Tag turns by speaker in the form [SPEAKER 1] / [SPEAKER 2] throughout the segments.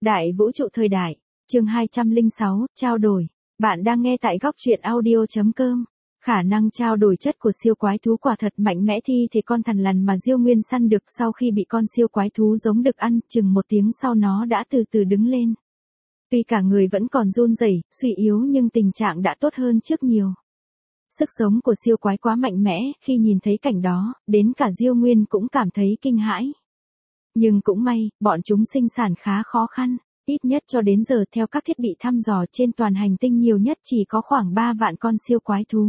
[SPEAKER 1] Đại vũ trụ thời đại, chương 206, trao đổi. Bạn đang nghe tại góc truyện audio.com. Khả năng trao đổi chất của siêu quái thú quả thật mạnh mẽ thi thể con thằn lằn mà Diêu Nguyên săn được sau khi bị con siêu quái thú giống đực ăn, chừng 1 tiếng sau nó đã từ từ đứng lên. Tuy cả người vẫn còn run rẩy, suy yếu nhưng tình trạng đã tốt hơn trước nhiều. Sức sống của siêu quái quá mạnh mẽ, khi nhìn thấy cảnh đó, đến cả Diêu Nguyên cũng cảm thấy kinh hãi. Nhưng cũng may, bọn chúng sinh sản khá khó khăn, ít nhất cho đến giờ theo các thiết bị thăm dò trên toàn hành tinh nhiều nhất chỉ có khoảng 3 vạn con siêu quái thú.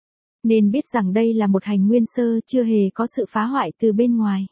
[SPEAKER 1] Nên biết rằng đây là một hành nguyên sơ chưa hề có sự phá hoại từ bên ngoài.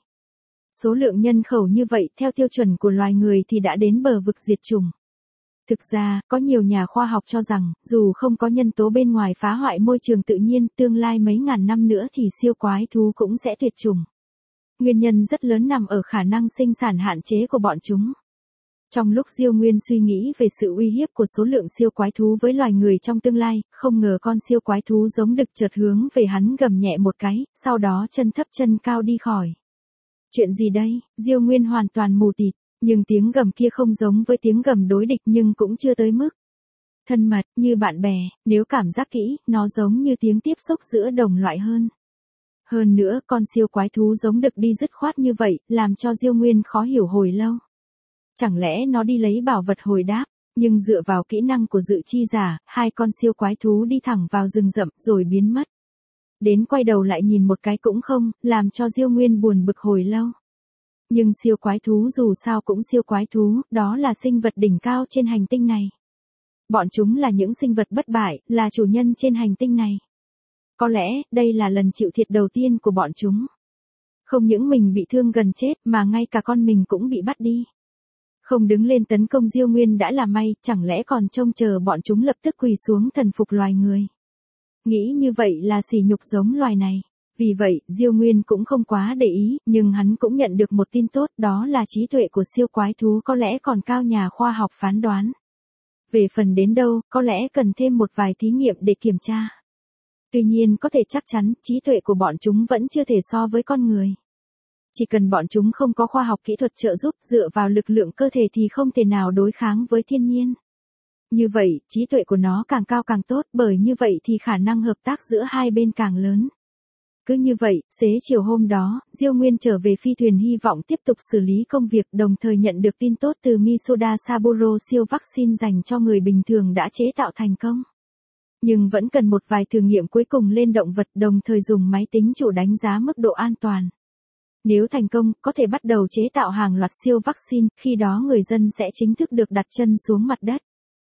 [SPEAKER 1] Số lượng nhân khẩu như vậy theo tiêu chuẩn của loài người thì đã đến bờ vực diệt chủng. Thực ra, có nhiều nhà khoa học cho rằng, dù không có nhân tố bên ngoài phá hoại môi trường tự nhiên, tương lai mấy ngàn năm nữa thì siêu quái thú cũng sẽ tuyệt chủng. Nguyên nhân rất lớn nằm ở khả năng sinh sản hạn chế của bọn chúng. Trong lúc Diêu Nguyên suy nghĩ về sự uy hiếp của số lượng siêu quái thú với loài người trong tương lai, không ngờ con siêu quái thú giống đực chợt hướng về hắn gầm nhẹ một cái, sau đó chân thấp chân cao đi khỏi. Chuyện gì đây? Diêu Nguyên hoàn toàn mù tịt, nhưng tiếng gầm kia không giống với tiếng gầm đối địch nhưng cũng chưa tới mức thân mật như bạn bè, nếu cảm giác kỹ, nó giống như tiếng tiếp xúc giữa đồng loại hơn. Hơn nữa, con siêu quái thú giống đực đi dứt khoát như vậy, làm cho Diêu Nguyên khó hiểu hồi lâu. Chẳng lẽ nó đi lấy bảo vật hồi đáp, nhưng dựa vào kỹ năng của dự chi giả, hai con siêu quái thú đi thẳng vào rừng rậm rồi biến mất. Đến quay đầu lại nhìn một cái cũng không, làm cho Diêu Nguyên buồn bực hồi lâu. Nhưng siêu quái thú dù sao cũng siêu quái thú, đó là sinh vật đỉnh cao trên hành tinh này. Bọn chúng là những sinh vật bất bại, là chủ nhân trên hành tinh này. Có lẽ, đây là lần chịu thiệt đầu tiên của bọn chúng. Không những mình bị thương gần chết, mà ngay cả con mình cũng bị bắt đi. Không đứng lên tấn công Diêu Nguyên đã là may, chẳng lẽ còn trông chờ bọn chúng lập tức quỳ xuống thần phục loài người. Nghĩ như vậy là sỉ nhục giống loài này. Vì vậy, Diêu Nguyên cũng không quá để ý, nhưng hắn cũng nhận được một tin tốt, đó là trí tuệ của siêu quái thú có lẽ còn cao nhà khoa học phán đoán. Về phần đến đâu, có lẽ cần thêm một vài thí nghiệm để kiểm tra. Tuy nhiên có thể chắc chắn, trí tuệ của bọn chúng vẫn chưa thể so với con người. Chỉ cần bọn chúng không có khoa học kỹ thuật trợ giúp, dựa vào lực lượng cơ thể thì không thể nào đối kháng với thiên nhiên. Như vậy, trí tuệ của nó càng cao càng tốt, bởi như vậy thì khả năng hợp tác giữa hai bên càng lớn. Cứ như vậy, xế chiều hôm đó, Diêu Nguyên trở về phi thuyền hy vọng tiếp tục xử lý công việc, đồng thời nhận được tin tốt từ Misoda Saburo, siêu vaccine dành cho người bình thường đã chế tạo thành công. Nhưng vẫn cần một vài thử nghiệm cuối cùng lên động vật, đồng thời dùng máy tính chủ đánh giá mức độ an toàn. Nếu thành công, có thể bắt đầu chế tạo hàng loạt siêu vaccine, khi đó người dân sẽ chính thức được đặt chân xuống mặt đất.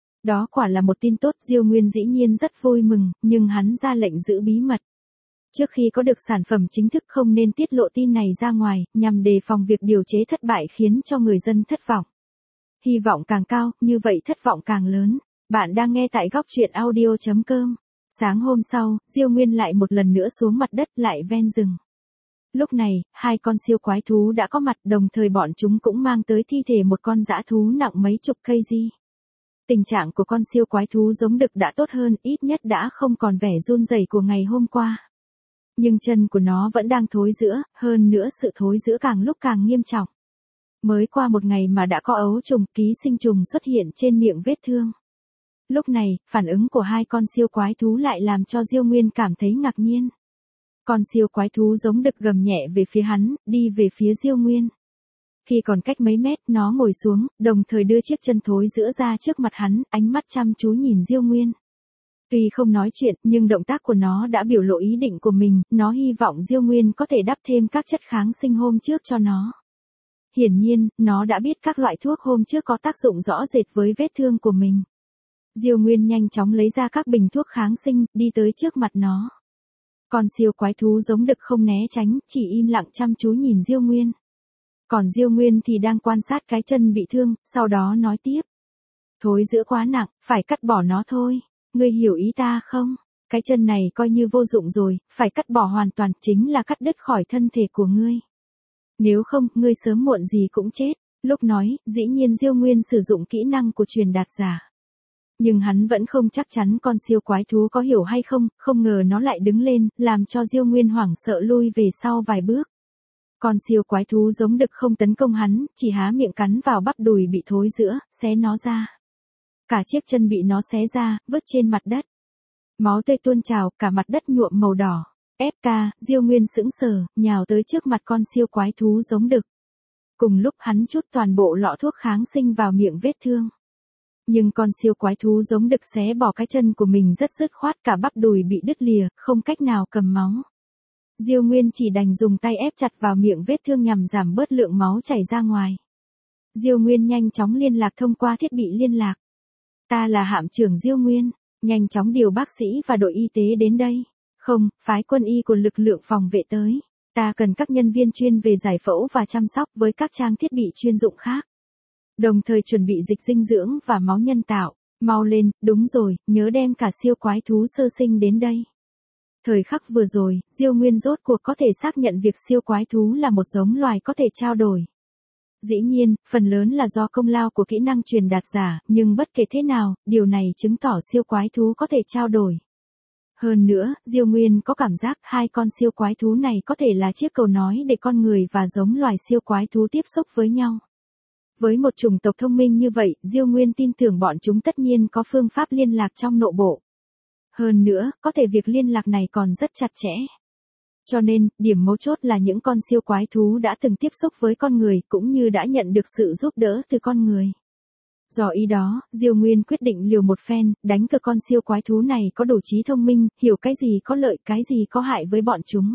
[SPEAKER 1] Đó quả là một tin tốt, Diêu Nguyên dĩ nhiên rất vui mừng, nhưng hắn ra lệnh giữ bí mật. Trước khi có được sản phẩm chính thức không nên tiết lộ tin này ra ngoài, nhằm đề phòng việc điều chế thất bại khiến cho người dân thất vọng. Hy vọng càng cao, như vậy thất vọng càng lớn. Bạn đang nghe tại góc truyện audio.com. Sáng hôm sau, Diêu Nguyên lại một lần nữa xuống mặt đất lại ven rừng. Lúc này, hai con siêu quái thú đã có mặt, đồng thời bọn chúng cũng mang tới thi thể một con dã thú nặng mấy chục kg. Tình trạng của con siêu quái thú giống đực đã tốt hơn, ít nhất đã không còn vẻ run rẩy của ngày hôm qua. Nhưng chân của nó vẫn đang thối rữa, hơn nữa sự thối rữa càng lúc càng nghiêm trọng. Mới qua một ngày mà đã có ấu trùng, ký sinh trùng xuất hiện trên miệng vết thương. Lúc này, phản ứng của hai con siêu quái thú lại làm cho Diêu Nguyên cảm thấy ngạc nhiên. Con siêu quái thú giống đực gầm nhẹ về phía hắn, đi về phía Diêu Nguyên. Khi còn cách mấy mét, nó ngồi xuống, đồng thời đưa chiếc chân thối rữa ra trước mặt hắn, ánh mắt chăm chú nhìn Diêu Nguyên. Tuy không nói chuyện, nhưng động tác của nó đã biểu lộ ý định của mình, nó hy vọng Diêu Nguyên có thể đắp thêm các chất kháng sinh hôm trước cho nó. Hiển nhiên, nó đã biết các loại thuốc hôm trước có tác dụng rõ rệt với vết thương của mình. Diêu Nguyên nhanh chóng lấy ra các bình thuốc kháng sinh, đi tới trước mặt nó. Còn siêu quái thú giống đực không né tránh, chỉ im lặng chăm chú nhìn Diêu Nguyên. Còn Diêu Nguyên thì đang quan sát cái chân bị thương, sau đó nói tiếp. Thối rữa quá nặng, phải cắt bỏ nó thôi. Ngươi hiểu ý ta không? Cái chân này coi như vô dụng rồi, phải cắt bỏ hoàn toàn, chính là cắt đứt khỏi thân thể của ngươi. Nếu không, ngươi sớm muộn gì cũng chết. Lúc nói, dĩ nhiên Diêu Nguyên sử dụng kỹ năng của truyền đạt giả. Nhưng hắn vẫn không chắc chắn con siêu quái thú có hiểu hay không, không ngờ nó lại đứng lên, làm cho Diêu Nguyên hoảng sợ lui về sau vài bước. Con siêu quái thú giống đực không tấn công hắn, chỉ há miệng cắn vào bắp đùi bị thối rữa, xé nó ra. Cả chiếc chân bị nó xé ra, vứt trên mặt đất. Máu tươi tuôn trào, cả mặt đất nhuộm màu đỏ. FK, Diêu Nguyên sững sờ, nhào tới trước mặt con siêu quái thú giống đực. Cùng lúc hắn trút toàn bộ lọ thuốc kháng sinh vào miệng vết thương. Nhưng con siêu quái thú giống đực xé bỏ cái chân của mình rất dứt khoát, cả bắp đùi bị đứt lìa, không cách nào cầm máu. Diêu Nguyên chỉ đành dùng tay ép chặt vào miệng vết thương nhằm giảm bớt lượng máu chảy ra ngoài. Diêu Nguyên nhanh chóng liên lạc thông qua thiết bị liên lạc. Ta là hạm trưởng Diêu Nguyên, nhanh chóng điều bác sĩ và đội y tế đến đây. Không, phái quân y của lực lượng phòng vệ tới. Ta cần các nhân viên chuyên về giải phẫu và chăm sóc với các trang thiết bị chuyên dụng khác. Đồng thời chuẩn bị dịch dinh dưỡng và máu nhân tạo. Mau lên, đúng rồi, nhớ đem cả siêu quái thú sơ sinh đến đây. Thời khắc vừa rồi, Diêu Nguyên rốt cuộc có thể xác nhận việc siêu quái thú là một giống loài có thể trao đổi. Dĩ nhiên, phần lớn là do công lao của kỹ năng truyền đạt giả, nhưng bất kể thế nào, điều này chứng tỏ siêu quái thú có thể trao đổi. Hơn nữa, Diêu Nguyên có cảm giác hai con siêu quái thú này có thể là chiếc cầu nói để con người và giống loài siêu quái thú tiếp xúc với nhau. Với một chủng tộc thông minh như vậy, Diêu Nguyên tin tưởng bọn chúng tất nhiên có phương pháp liên lạc trong nội bộ. Hơn nữa, có thể việc liên lạc này còn rất chặt chẽ. Cho nên, điểm mấu chốt là những con siêu quái thú đã từng tiếp xúc với con người cũng như đã nhận được sự giúp đỡ từ con người. Do ý đó, Diêu Nguyên quyết định liều một phen, đánh cược con siêu quái thú này có đủ trí thông minh, hiểu cái gì có lợi, cái gì có hại với bọn chúng.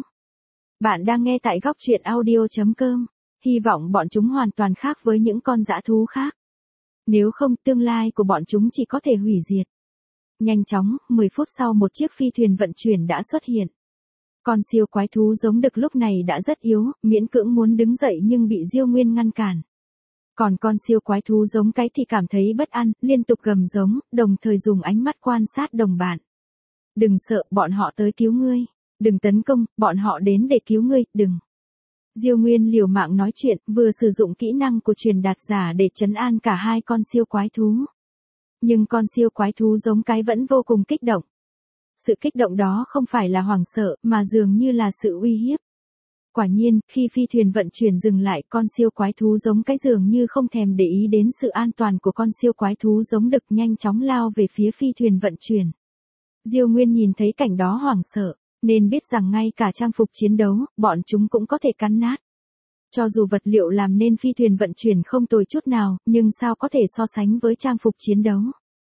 [SPEAKER 1] Bạn đang nghe tại góc truyện audio.com. Hy vọng bọn chúng hoàn toàn khác với những con dã thú khác. Nếu không, tương lai của bọn chúng chỉ có thể hủy diệt. Nhanh chóng, 10 phút sau một chiếc phi thuyền vận chuyển đã xuất hiện. Con siêu quái thú giống đực lúc này đã rất yếu, miễn cưỡng muốn đứng dậy nhưng bị Diêu Nguyên ngăn cản. Còn con siêu quái thú giống cái thì cảm thấy bất an, liên tục gầm giống, đồng thời dùng ánh mắt quan sát đồng bạn. Đừng sợ, bọn họ tới cứu ngươi. Đừng tấn công, bọn họ đến để cứu ngươi, đừng. Diêu Nguyên liều mạng nói chuyện, vừa sử dụng kỹ năng của truyền đạt giả để trấn an cả hai con siêu quái thú. Nhưng con siêu quái thú giống cái vẫn vô cùng kích động. Sự kích động đó không phải là hoảng sợ, mà dường như là sự uy hiếp. Quả nhiên, khi phi thuyền vận chuyển dừng lại, con siêu quái thú giống cái dường như không thèm để ý đến sự an toàn của con siêu quái thú giống đực, nhanh chóng lao về phía phi thuyền vận chuyển. Diêu Nguyên nhìn thấy cảnh đó hoảng sợ, nên biết rằng ngay cả trang phục chiến đấu, bọn chúng cũng có thể cắn nát. Cho dù vật liệu làm nên phi thuyền vận chuyển không tồi chút nào, nhưng sao có thể so sánh với trang phục chiến đấu.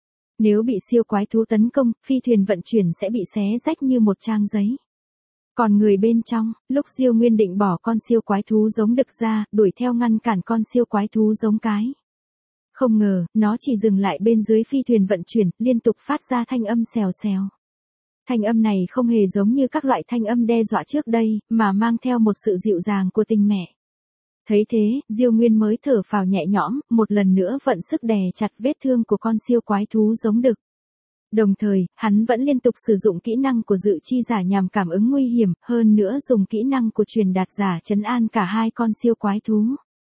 [SPEAKER 1] Nếu bị siêu quái thú tấn công, phi thuyền vận chuyển sẽ bị xé rách như một trang giấy. Còn người bên trong, lúc Diêu Nguyên định bỏ con siêu quái thú giống đực ra, đuổi theo ngăn cản con siêu quái thú giống cái. Không ngờ, nó chỉ dừng lại bên dưới phi thuyền vận chuyển, liên tục phát ra thanh âm xèo xèo. Thanh âm này không hề giống như các loại thanh âm đe dọa trước đây, mà mang theo một sự dịu dàng của tình mẹ. Thấy thế, Diêu Nguyên mới thở phào nhẹ nhõm, một lần nữa vận sức đè chặt vết thương của con siêu quái thú giống đực. Đồng thời, hắn vẫn liên tục sử dụng kỹ năng của dự chi giả nhằm cảm ứng nguy hiểm, hơn nữa dùng kỹ năng của truyền đạt giả trấn an cả hai con siêu quái thú.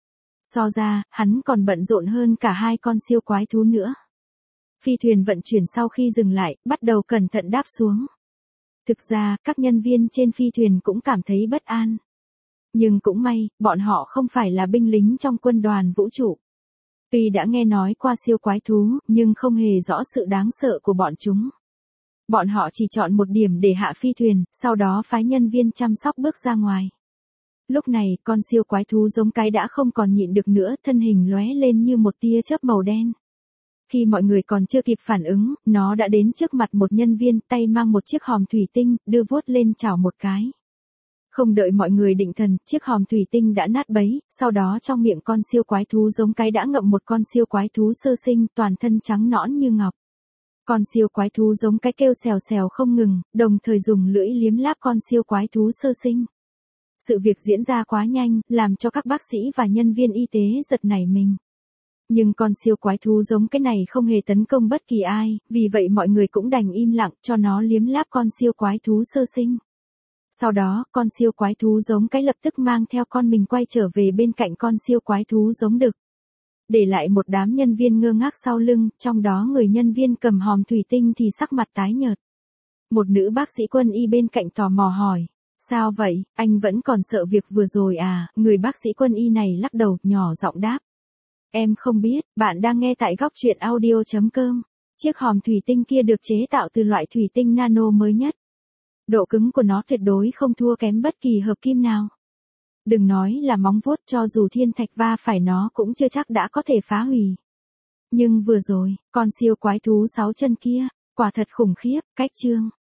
[SPEAKER 1] So ra, hắn còn bận rộn hơn cả hai con siêu quái thú nữa. Phi thuyền vận chuyển sau khi dừng lại, bắt đầu cẩn thận đáp xuống. Thực ra, các nhân viên trên phi thuyền cũng cảm thấy bất an. Nhưng cũng may, bọn họ không phải là binh lính trong quân đoàn vũ trụ. Tuy đã nghe nói qua siêu quái thú, nhưng không hề rõ sự đáng sợ của bọn chúng. Bọn họ chỉ chọn một điểm để hạ phi thuyền, sau đó phái nhân viên chăm sóc bước ra ngoài. Lúc này, con siêu quái thú giống cái đã không còn nhịn được nữa, thân hình lóe lên như một tia chớp màu đen. Khi mọi người còn chưa kịp phản ứng, nó đã đến trước mặt một nhân viên, tay mang một chiếc hòm thủy tinh, đưa vuốt lên chảo một cái. Không đợi mọi người định thần, chiếc hòm thủy tinh đã nát bấy, sau đó trong miệng con siêu quái thú giống cái đã ngậm một con siêu quái thú sơ sinh, toàn thân trắng nõn như ngọc. Con siêu quái thú giống cái kêu xèo xèo không ngừng, đồng thời dùng lưỡi liếm láp con siêu quái thú sơ sinh. Sự việc diễn ra quá nhanh, làm cho các bác sĩ và nhân viên y tế giật nảy mình. Nhưng con siêu quái thú giống cái này không hề tấn công bất kỳ ai, vì vậy mọi người cũng đành im lặng cho nó liếm láp con siêu quái thú sơ sinh. Sau đó, con siêu quái thú giống cái lập tức mang theo con mình quay trở về bên cạnh con siêu quái thú giống đực. Để lại một đám nhân viên ngơ ngác sau lưng, trong đó người nhân viên cầm hòm thủy tinh thì sắc mặt tái nhợt. Một nữ bác sĩ quân y bên cạnh tò mò hỏi, Sao vậy, anh vẫn còn sợ việc vừa rồi à? Người bác sĩ quân y này lắc đầu, nhỏ giọng đáp. Em không biết, bạn đang nghe tại góc truyện audio.com. Chiếc hòm thủy tinh kia được chế tạo từ loại thủy tinh nano mới nhất. Độ cứng của nó tuyệt đối không thua kém bất kỳ hợp kim nào. Đừng nói là móng vuốt, cho dù thiên thạch va phải nó cũng chưa chắc đã có thể phá hủy. Nhưng vừa rồi, con siêu quái thú 6 chân kia, quả thật khủng khiếp, cách chương.